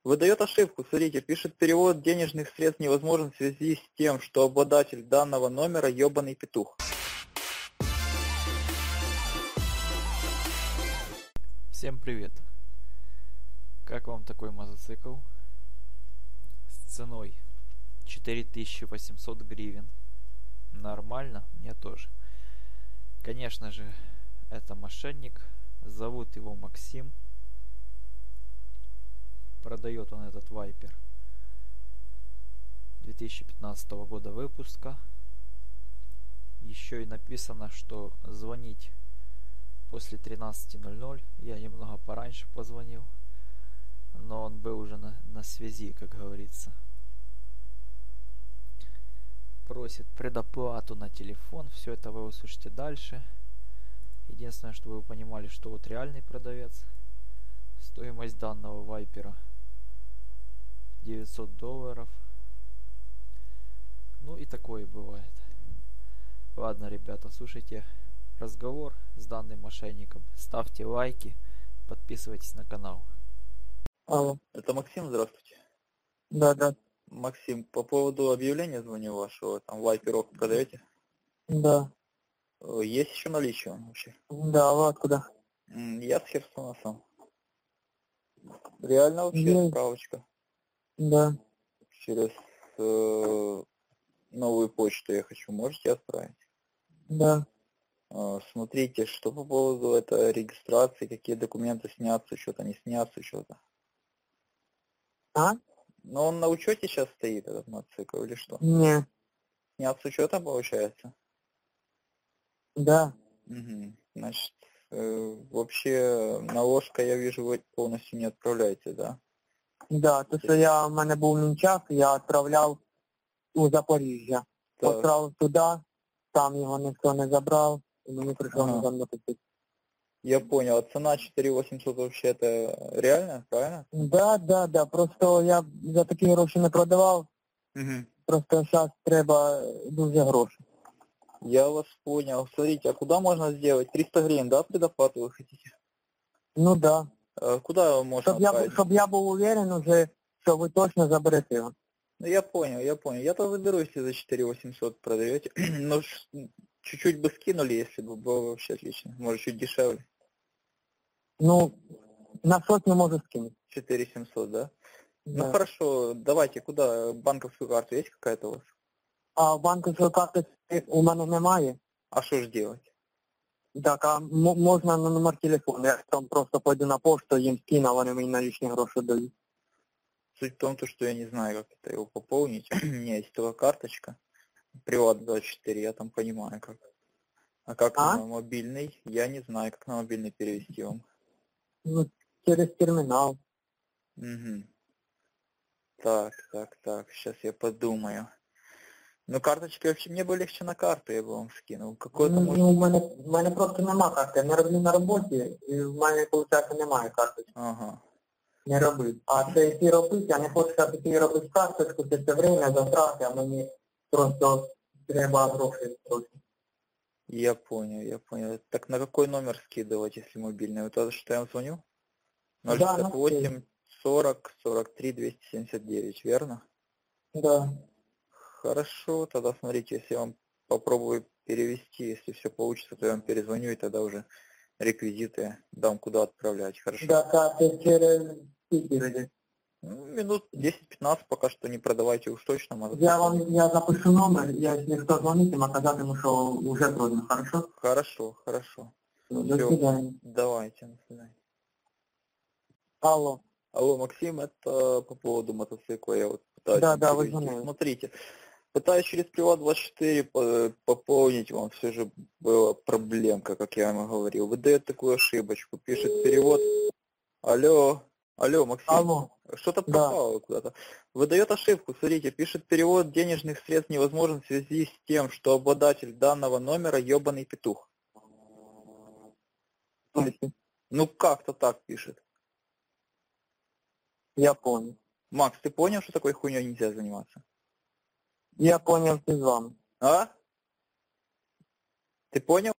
Выдает ошибку, смотрите, пишет перевод денежных средств невозможен в связи с тем, что обладатель данного номера ёбаный петух. Всем привет! Как вам такой мотоцикл? С ценой 4800 гривен. Нормально? Мне тоже. Конечно же, это мошенник. Зовут его Максим. Продает он этот Вайпер 2015 года выпуска. Еще и написано, что звонить после 13:00. Я немного пораньше позвонил, но он был уже на связи, как говорится. Просит предоплату на телефон. Все это вы услышите дальше. Единственное, что вы понимали, что вот реальный продавец. Стоимость данного Вайпера $900. Ну и такое бывает. Ладно, ребята, слушайте разговор с данным мошенником. Ставьте лайки, подписывайтесь на канал. Алло. Это Максим, здравствуйте. Да. Максим, по поводу объявления звоню вашего, там Вайперов продаете? Да. Есть еще наличие он вообще? Да, вы откуда? Я с Херсона сам. Реально вообще справочка? Да. Через новую почту я хочу, можете отправить? Да. Смотрите, что по поводу этой регистрации, какие документы снятся, что-то не снятся, что-то. А? Но он на учете сейчас стоит, этот мотоцикл, или что? Не. Снят с учета, получается? Да. Угу. Значит, вообще наложка, я вижу, вы полностью не отправляете, да? Да, то, що в мене був мінчак, я відправляв у Запоріжжя. Відправив туди, там його ніхто не забрав, і мені прийшло назад мотоцикл. Я понял, а цена 4800 вообще это реально, правильно? Да, просто я за такі гроші не продавав, просто зараз треба дуже гроші. Я вас понял. Смотрите, а куда можно сделать? 300 гривен, да, предоплату вы хотите? Ну да. Куда можно отправить? Щоб я був уверен уже, що ви точно заберете його. Ну я понял. Я то заберу, если за 4800 продаете. Но чуть-чуть бы скинули, если бы было вообще отлично. Может, чуть дешевле. Ну, на сотню можу скинуть. 4700, да? Да. Ну хорошо, давайте, куда? Банковскую карту есть какая-то у вас? А банковської карти у мене немає. А что ж делать? Так, а можна на номер телефону. Я там просто пойду на пошту, їм скину, вони мені налічні гроші дають. Суть в том, что я не знаю, как это его пополнить. У меня есть только карточка. Приват 24, я там понимаю как. А как на мобильный? Я не знаю, как на мобильный перевести вам. Ну, через терминал. Угу. Так. Сейчас я подумаю. Ну, карточки вообще мне бы легче на карту, я бы вам скинул. Какой-то Ну, в мене просто нема карти. Я не роблю на роботі, і в мене, виходить, немає карточки. Ага. Не робив. А це якщо робити, я не хочу таки робити карточку, це время затрати, а мені просто треба гроші трохи. Я понял. Так на какой номер скидывать, если мобильный? Вот это, что я вам звоню? 068 40 43 279, верно? Да. Хорошо, тогда смотрите, если я вам попробую перевести, если все получится, то я вам перезвоню, и тогда уже реквизиты дам, куда отправлять, хорошо? Да, це через скільки? Ну, минут 10-15 пока что не продавайте уж точно. Я запишу номер, если кто звонит, им казатиму, що уже продано, хорошо? Хорошо. До свидания. Давайте, до свидания. Алло. Алло, Максим, это по поводу мотоцикла, я вот пытаюсь Да, вы звонили. Смотрите, пытаюсь через Приват 24 пополнить, вам все же была проблемка, как я вам говорил. Выдает такую ошибочку, пишет перевод. Алло, Максим. Алло. Что-то пропало куда-то. Выдает ошибку, смотрите, пишет перевод денежных средств невозможен в связи с тем, что обладатель данного номера ёбаный петух. Ну как-то так пишет. Я понял. Макс, ты понял, что такой хуйней нельзя заниматься? Я понял, ты с вами. А? Ты понял?